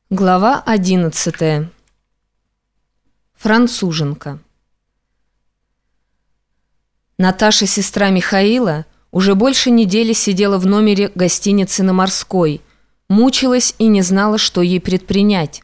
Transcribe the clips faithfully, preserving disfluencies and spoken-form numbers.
Глава одиннадцатая. Француженка. Наташа, сестра Михаила, уже больше недели сидела в номере гостиницы на Морской, мучилась и не знала, что ей предпринять.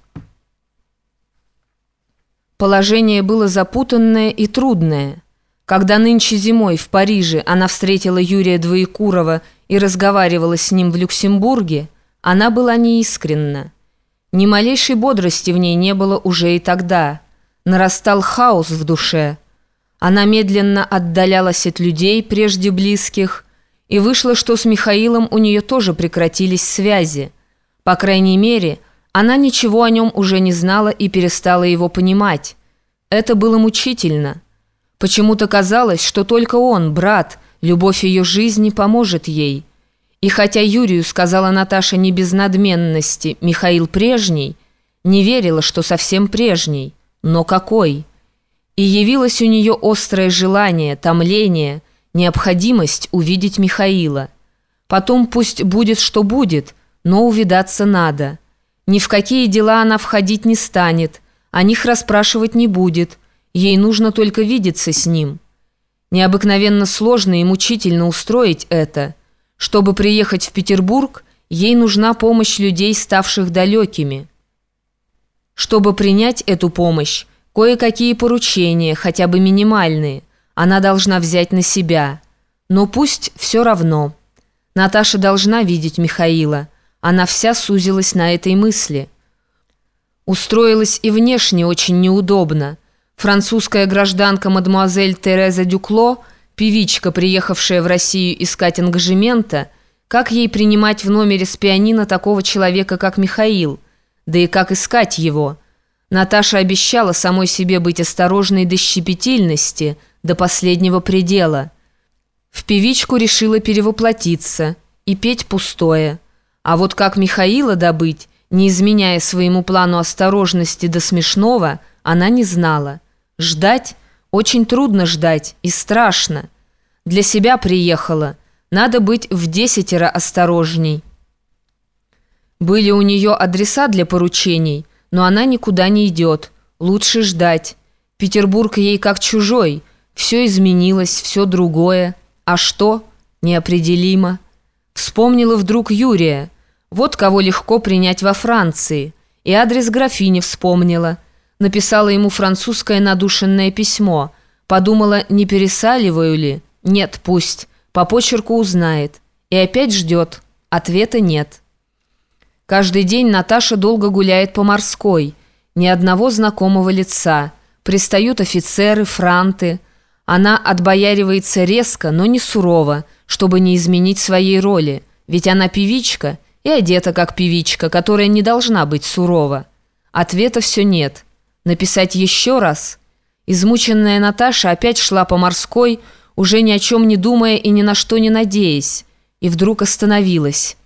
Положение было запутанное и трудное. Когда нынче зимой в Париже она встретила Юрия Двоекурова и разговаривала с ним в Люксембурге, она была неискренна. Ни малейшей бодрости в ней не было уже и тогда. Нарастал хаос в душе. Она медленно отдалялась от людей, прежде близких, и вышло, что с Михаилом у нее тоже прекратились связи. По крайней мере, она ничего о нем уже не знала и перестала его понимать. Это было мучительно. Почему-то казалось, что только он, брат, любовь ее жизни, поможет ей. И хотя Юрию, сказала Наташа не без надменности, Михаил прежний, не верила, что совсем прежний, но какой? И явилось у нее острое желание, томление, необходимость увидеть Михаила. Потом пусть будет, что будет, но увидаться надо. Ни в какие дела она входить не станет, о них расспрашивать не будет, ей нужно только видеться с ним. Необыкновенно сложно и мучительно устроить это. Чтобы приехать в Петербург, ей нужна помощь людей, ставших далекими. Чтобы принять эту помощь, кое-какие поручения, хотя бы минимальные, она должна взять на себя. Но пусть все равно. Наташа должна видеть Михаила. Она вся сузилась на этой мысли. Устроилась и внешне очень неудобно. Французская гражданка мадемуазель Тереза Дюкло, певичка, приехавшая в Россию искать ангажемента, как ей принимать в номере с пианино такого человека, как Михаил, да и как искать его. Наташа обещала самой себе быть осторожной до щепетильности, до последнего предела. В певичку решила перевоплотиться и петь пустое. А вот как Михаила добыть, не изменяя своему плану осторожности до смешного, она не знала. Ждать? Очень трудно ждать и страшно. Для себя приехала. Надо быть в десятеро осторожней. Были у нее адреса для поручений, но она никуда не идет. Лучше ждать. Петербург ей как чужой. Все изменилось, все другое. А что? Неопределимо. Вспомнила вдруг Юрия. Вот кого легко принять во Франции. И адрес графини вспомнила. Написала ему французское надушенное письмо. Подумала, не пересаливаю ли? Нет, пусть. По почерку узнает. И опять ждет. Ответа нет. Каждый день Наташа долго гуляет по Морской. Ни одного знакомого лица. Пристают офицеры, франты. Она отбояривается резко, но не сурово, чтобы не изменить своей роли. Ведь она певичка и одета как певичка, которая не должна быть сурова. Ответа все нет. Написать еще раз? Измученная Наташа опять шла по Морской, уже ни о чем не думая и ни на что не надеясь, и вдруг остановилась.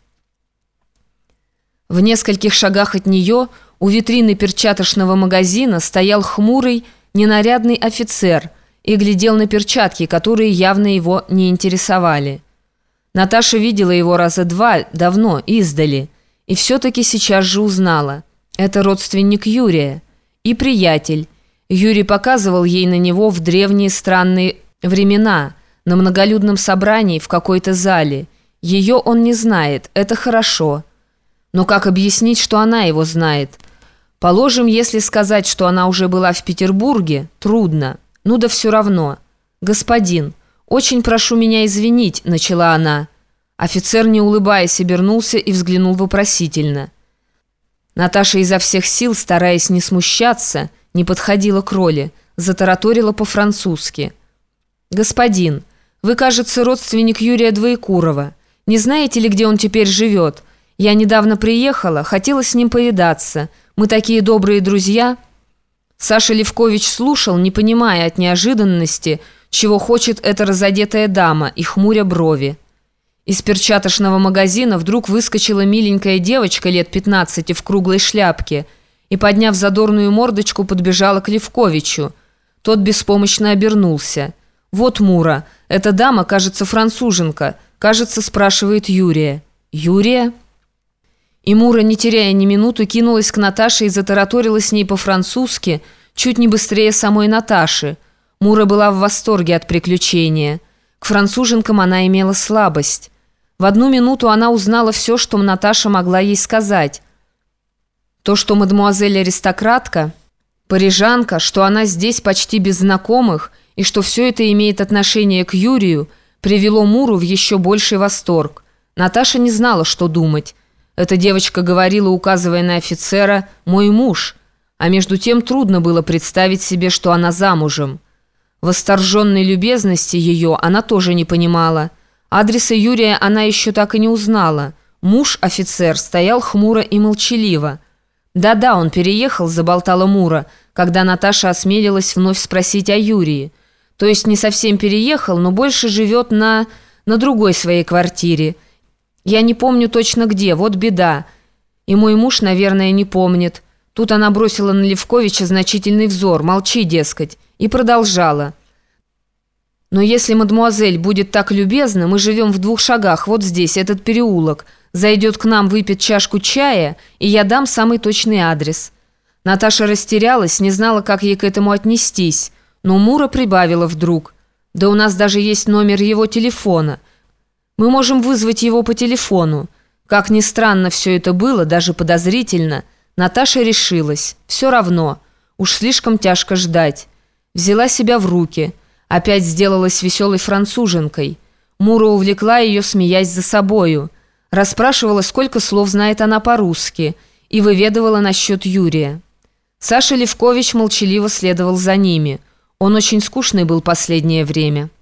В нескольких шагах от нее у витрины перчаточного магазина стоял хмурый, ненарядный офицер и глядел на перчатки, которые явно его не интересовали. Наташа видела его раза два, давно, издали, и все-таки сейчас же узнала. Это родственник Юрия. И приятель. Юрий показывал ей на него в древние странные времена, на многолюдном собрании в какой-то зале. Ее он не знает, это хорошо. Но как объяснить, что она его знает? Положим, если сказать, что она уже была в Петербурге, трудно. Ну да все равно. «Господин, очень прошу меня извинить», — начала она. Офицер, не улыбаясь, обернулся и взглянул вопросительно. Наташа изо всех сил, стараясь не смущаться, не подходила к роли, затараторила по-французски. «Господин, вы, кажется, родственник Юрия Двоекурова. Не знаете ли, где он теперь живет? Я недавно приехала, хотела с ним повидаться. Мы такие добрые друзья». Саша Левкович слушал, не понимая от неожиданности, чего хочет эта разодетая дама, и хмуря брови. Из перчаточного магазина вдруг выскочила миленькая девочка лет пятнадцати в круглой шляпке и, подняв задорную мордочку, подбежала к Левковичу. Тот беспомощно обернулся. «Вот Мура, эта дама, кажется, француженка, кажется, спрашивает Юрия». «Юрия?» И Мура, не теряя ни минуты, кинулась к Наташе и затараторила с ней по-французски, чуть не быстрее самой Наташи. Мура была в восторге от приключения. К француженкам она имела слабость. В одну минуту она узнала все, что Наташа могла ей сказать. То, что мадемуазель-аристократка, парижанка, что она здесь почти без знакомых, и что все это имеет отношение к Юрию, привело Муру в еще больший восторг. Наташа не знала, что думать. Эта девочка говорила, указывая на офицера, «мой муж», а между тем трудно было представить себе, что она замужем. Восторженной любезности ее она тоже не понимала. Адреса Юрия она еще так и не узнала. Муж-офицер стоял хмуро и молчаливо. «Да-да, он переехал», — заболтала Мура, когда Наташа осмелилась вновь спросить о Юрии. «То есть не совсем переехал, но больше живет на... на другой своей квартире. Я не помню точно где, вот беда. И мой муж, наверное, не помнит». Тут она бросила на Левковича значительный взор, молчи, дескать, и продолжала. «Но если мадемуазель будет так любезна, мы живем в двух шагах, вот здесь, этот переулок. Зайдет к нам, выпьет чашку чая, и я дам самый точный адрес». Наташа растерялась, не знала, как ей к этому отнестись, но Мура прибавила вдруг. «Да у нас даже есть номер его телефона. Мы можем вызвать его по телефону». Как ни странно все это было, даже подозрительно, Наташа решилась. Все равно, уж слишком тяжко ждать. Взяла себя в руки. Опять сделалась веселой француженкой. Мура увлекла ее, смеясь за собою. Расспрашивала, сколько слов знает она по-русски, и выведывала насчет Юрия. Саша Левкович молчаливо следовал за ними. Он очень скучный был последнее время.